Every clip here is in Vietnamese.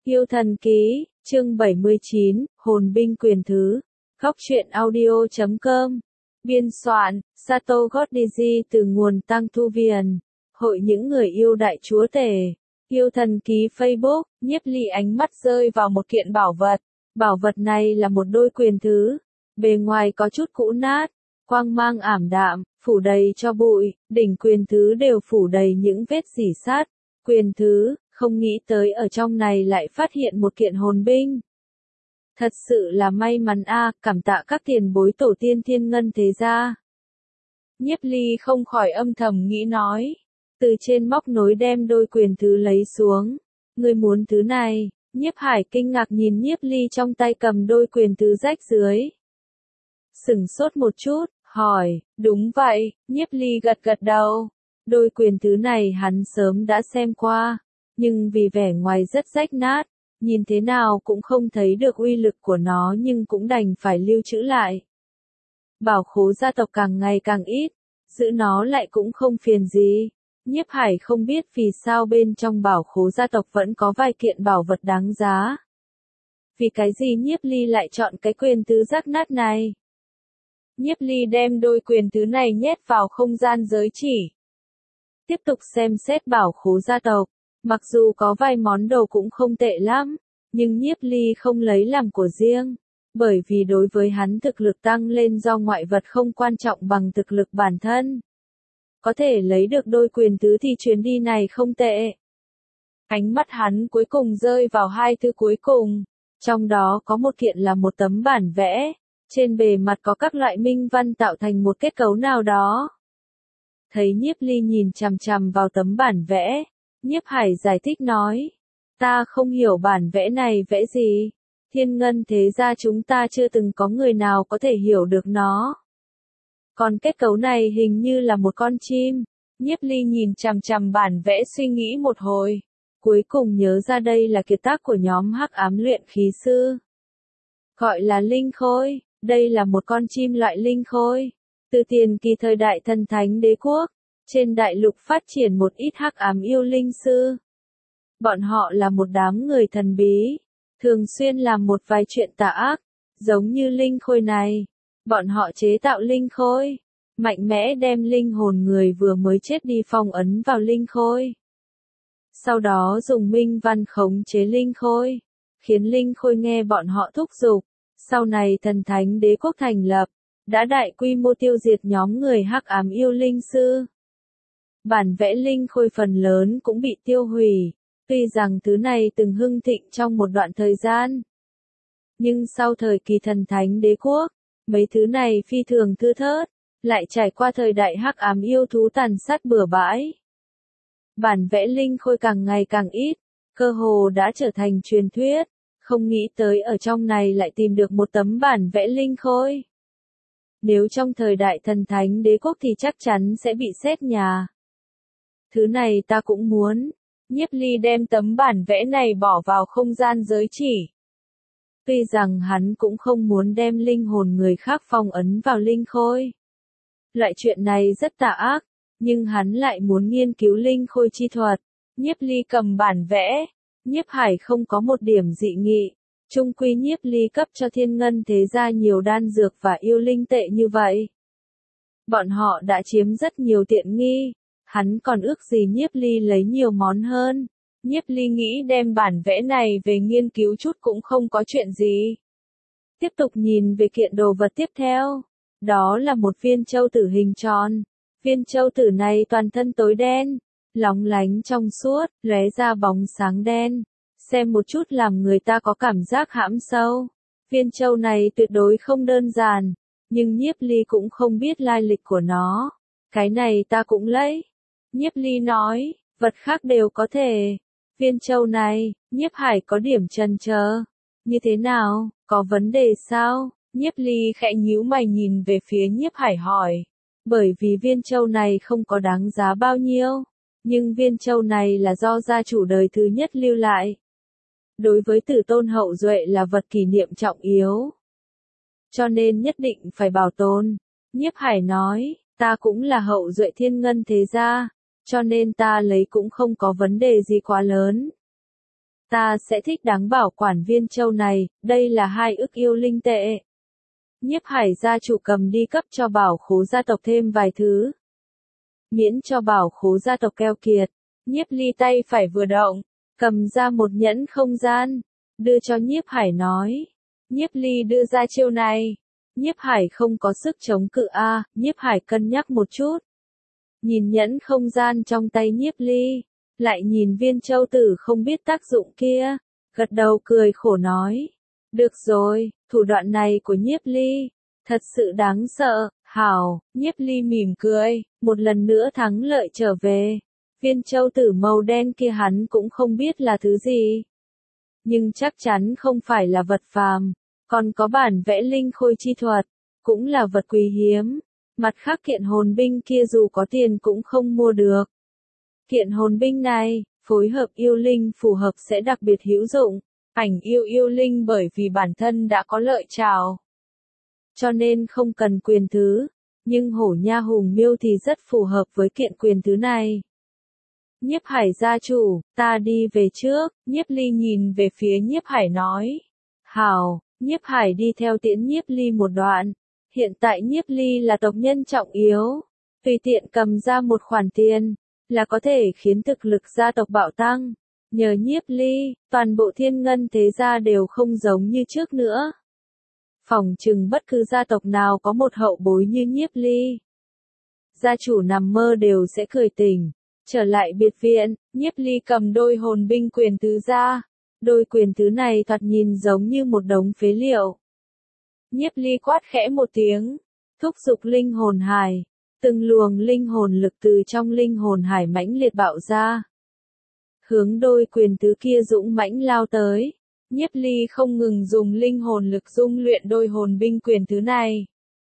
Yêu thần ký, chương 79, hồn binh quyền thứ. Góc truyện audio.com. Biên soạn, Sato Gotdiji từ nguồn Tăng Thu Viền. Hội những người yêu đại chúa tể. Yêu thần ký Facebook, Nhiếp Ly ánh mắt rơi vào một kiện bảo vật. Bảo vật này là một đôi quyền thứ. Bề ngoài có chút cũ nát, quang mang ảm đạm, phủ đầy cho bụi, đỉnh quyền thứ đều phủ đầy những vết rỉ sắt. Quyền thứ, không nghĩ tới ở trong này lại phát hiện một kiện hồn binh. Thật sự là may mắn a, cảm tạ các tiền bối tổ tiên Thiên Ngân thế gia. Nhiếp Ly không khỏi âm thầm nghĩ nói. Từ trên móc nối đem đôi quyền thứ lấy xuống. Ngươi muốn thứ này? Nhiếp Hải kinh ngạc nhìn Nhiếp Ly trong tay cầm đôi quyền thứ rách dưới. Sửng sốt một chút, hỏi, đúng vậy, Nhiếp Ly gật gật đầu. Đôi quyền thứ này hắn sớm đã xem qua, nhưng vì vẻ ngoài rất rách nát, nhìn thế nào cũng không thấy được uy lực của nó nhưng cũng đành phải lưu trữ lại. Bảo khố gia tộc càng ngày càng ít, giữ nó lại cũng không phiền gì. Nhiếp Hải không biết vì sao bên trong bảo khố gia tộc vẫn có vài kiện bảo vật đáng giá. Vì cái gì Nhiếp Ly lại chọn cái quyền thứ rách nát này? Nhiếp Ly đem đôi quyền thứ này nhét vào không gian giới chỉ. Tiếp tục xem xét bảo khố gia tộc, mặc dù có vài món đồ cũng không tệ lắm, nhưng Nhiếp Ly không lấy làm của riêng, bởi vì đối với hắn thực lực tăng lên do ngoại vật không quan trọng bằng thực lực bản thân. Có thể lấy được đôi quyền thứ thì chuyến đi này không tệ. Ánh mắt hắn cuối cùng rơi vào hai thứ cuối cùng, trong đó có một kiện là một tấm bản vẽ, trên bề mặt có các loại minh văn tạo thành một kết cấu nào đó. Thấy Nhiếp Ly nhìn chằm chằm vào tấm bản vẽ, Nhiếp Hải giải thích nói, ta không hiểu bản vẽ này vẽ gì, Thiên Ngân thế gia chúng ta chưa từng có người nào có thể hiểu được nó. Còn kết cấu này hình như là một con chim. Nhiếp Ly nhìn chằm chằm bản vẽ suy nghĩ một hồi, cuối cùng nhớ ra đây là kiệt tác của nhóm Hắc Ám luyện khí sư. Gọi là linh khôi, đây là một con chim loại linh khôi. Từ tiền kỳ thời đại thần thánh đế quốc, trên đại lục phát triển một ít hắc ám yêu linh sư. Bọn họ là một đám người thần bí, thường xuyên làm một vài chuyện tà ác, giống như linh khôi này. Bọn họ chế tạo linh khôi, mạnh mẽ đem linh hồn người vừa mới chết đi phong ấn vào linh khôi. Sau đó dùng minh văn khống chế linh khôi, khiến linh khôi nghe bọn họ thúc giục. Sau này thần thánh đế quốc thành lập, đã đại quy mô tiêu diệt nhóm người hắc ám yêu linh sư. Bản vẽ linh khôi phần lớn cũng bị tiêu hủy, tuy rằng thứ này từng hưng thịnh trong một đoạn thời gian. Nhưng sau thời kỳ thần thánh đế quốc, mấy thứ này phi thường thưa thớt, lại trải qua thời đại hắc ám yêu thú tàn sát bừa bãi. Bản vẽ linh khôi càng ngày càng ít, cơ hồ đã trở thành truyền thuyết, không nghĩ tới ở trong này lại tìm được một tấm bản vẽ linh khôi. Nếu trong thời đại thần thánh đế quốc thì chắc chắn sẽ bị xét nhà. Thứ này ta cũng muốn. Nhiếp Ly đem tấm bản vẽ này bỏ vào không gian giới chỉ. Tuy rằng hắn cũng không muốn đem linh hồn người khác phong ấn vào linh khôi. Loại chuyện này rất tà ác, nhưng hắn lại muốn nghiên cứu linh khôi chi thuật. Nhiếp Ly cầm bản vẽ, Nhiếp Hải không có một điểm dị nghị. Chung quy Nhiếp Ly cấp cho Thiên Ngân thế gia nhiều đan dược và yêu linh tệ như vậy. Bọn họ đã chiếm rất nhiều tiện nghi, hắn còn ước gì Nhiếp Ly lấy nhiều món hơn. Nhiếp Ly nghĩ đem bản vẽ này về nghiên cứu chút cũng không có chuyện gì. Tiếp tục nhìn về kiện đồ vật tiếp theo. Đó là một viên châu tử hình tròn. Viên châu tử này toàn thân tối đen, lóng lánh trong suốt, lóe ra bóng sáng đen. Xem một chút làm người ta có cảm giác hãm sâu. Viên châu này tuyệt đối không đơn giản, nhưng Nhiếp Ly cũng không biết lai lịch của nó. Cái này ta cũng lấy. Nhiếp Ly nói, vật khác đều có thể. Viên châu này, Nhiếp Hải có điểm chần chờ. Như thế nào, có vấn đề sao? Nhiếp Ly khẽ nhíu mày nhìn về phía Nhiếp Hải hỏi. Bởi vì viên châu này không có đáng giá bao nhiêu, nhưng viên châu này là do gia chủ đời thứ nhất lưu lại. Đối với tử tôn hậu duệ là vật kỷ niệm trọng yếu, cho nên nhất định phải bảo tồn. Nhiếp Hải nói, ta cũng là hậu duệ Thiên Ngân thế gia, cho nên ta lấy cũng không có vấn đề gì quá lớn. Ta sẽ thích đáng bảo quản viên châu này, đây là 2 ức yêu linh tệ. Nhiếp Hải gia chủ cầm đi cấp cho Bảo Khố gia tộc thêm vài thứ. Miễn cho Bảo Khố gia tộc keo kiệt. Nhiếp Ly tay phải vừa động, cầm ra một nhẫn không gian, đưa cho Nhiếp Hải nói. Nhiếp Ly đưa ra chiêu này. Nhiếp Hải không có sức chống cự a, Nhiếp Hải cân nhắc một chút. Nhìn nhẫn không gian trong tay Nhiếp Ly, lại nhìn viên châu tử không biết tác dụng kia, gật đầu cười khổ nói. Được rồi, thủ đoạn này của Nhiếp Ly, thật sự đáng sợ, hảo, Nhiếp Ly mỉm cười, một lần nữa thắng lợi trở về. Viên châu tử màu đen kia hắn cũng không biết là thứ gì. Nhưng chắc chắn không phải là vật phàm, còn có bản vẽ linh khôi chi thuật, cũng là vật quý hiếm. Mặt khác kiện hồn binh kia dù có tiền cũng không mua được. Kiện hồn binh này, phối hợp yêu linh phù hợp sẽ đặc biệt hữu dụng. Ảnh yêu linh bởi vì bản thân đã có lợi trảo, cho nên không cần quyền thứ, nhưng hổ nha hùng miêu thì rất phù hợp với kiện quyền thứ này. Nhiếp Hải gia chủ, ta đi về trước, Nhiếp Ly nhìn về phía Nhiếp Hải nói. Hảo, Nhiếp Hải đi theo tiễn Nhiếp Ly một đoạn. Hiện tại Nhiếp Ly là tộc nhân trọng yếu, tùy tiện cầm ra một khoản tiền, là có thể khiến thực lực gia tộc bạo tăng. Nhờ Nhiếp Ly, toàn bộ Thiên Ngân thế gia đều không giống như trước nữa. Phỏng chừng bất cứ gia tộc nào có một hậu bối như Nhiếp Ly, gia chủ nằm mơ đều sẽ cười tỉnh. Trở lại biệt viện, Nhiếp Ly cầm đôi hồn binh quyền thứ ra. Đôi quyền thứ này thoạt nhìn giống như một đống phế liệu. Nhiếp Ly quát khẽ một tiếng, thúc giục linh hồn hải. Từng luồng linh hồn lực từ trong linh hồn hải mãnh liệt bạo ra. Hướng đôi quyền thứ kia dũng mãnh lao tới. Nhiếp Ly không ngừng dùng linh hồn lực dung luyện đôi hồn binh quyền thứ này.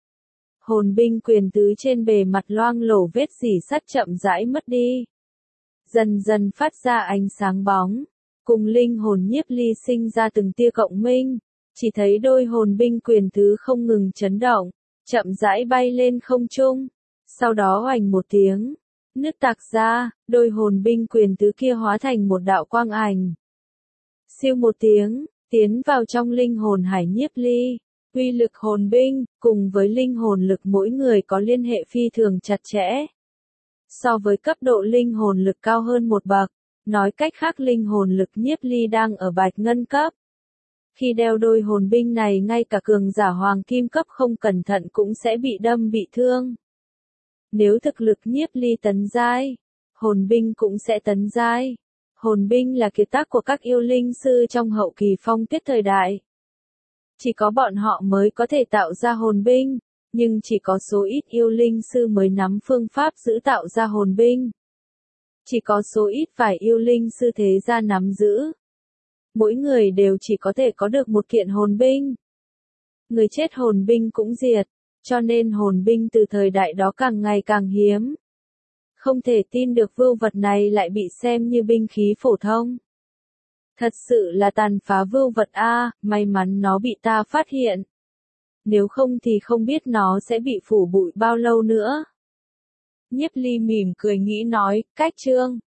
Hồn binh quyền thứ trên bề mặt loang lổ vết rỉ sắt chậm rãi mất đi. Dần dần phát ra ánh sáng bóng. Cùng linh hồn Nhiếp Ly sinh ra từng tia cộng minh. Chỉ thấy đôi hồn binh quyền thứ không ngừng chấn động, chậm rãi bay lên không trung. Sau đó oành một tiếng, nứt tạc ra, đôi hồn binh quyền thứ kia hóa thành một đạo quang ảnh. Siêu một tiếng, tiến vào trong linh hồn hải Nhiếp Ly. Uy lực hồn binh, cùng với linh hồn lực mỗi người có liên hệ phi thường chặt chẽ. So với cấp độ linh hồn lực cao hơn một bậc, nói cách khác linh hồn lực Nhiếp Ly đang ở bạch ngân cấp. Khi đeo đôi hồn binh này ngay cả cường giả hoàng kim cấp không cẩn thận cũng sẽ bị đâm bị thương. Nếu thực lực Nhiếp Ly tấn giai, hồn binh cũng sẽ tấn giai. Hồn binh là kiệt tác của các yêu linh sư trong hậu kỳ phong tuyết thời đại. Chỉ có bọn họ mới có thể tạo ra hồn binh, nhưng chỉ có số ít yêu linh sư mới nắm phương pháp giữ tạo ra hồn binh. Chỉ có số ít vài yêu linh sư thế gia nắm giữ. Mỗi người đều chỉ có thể có được một kiện hồn binh. Người chết hồn binh cũng diệt, cho nên hồn binh từ thời đại đó càng ngày càng hiếm. Không thể tin được vưu vật này lại bị xem như binh khí phổ thông. Thật sự là tàn phá vưu vật a, may mắn nó bị ta phát hiện. Nếu không thì không biết nó sẽ bị phủ bụi bao lâu nữa. Nhiếp Ly mỉm cười nghĩ nói, cách chương.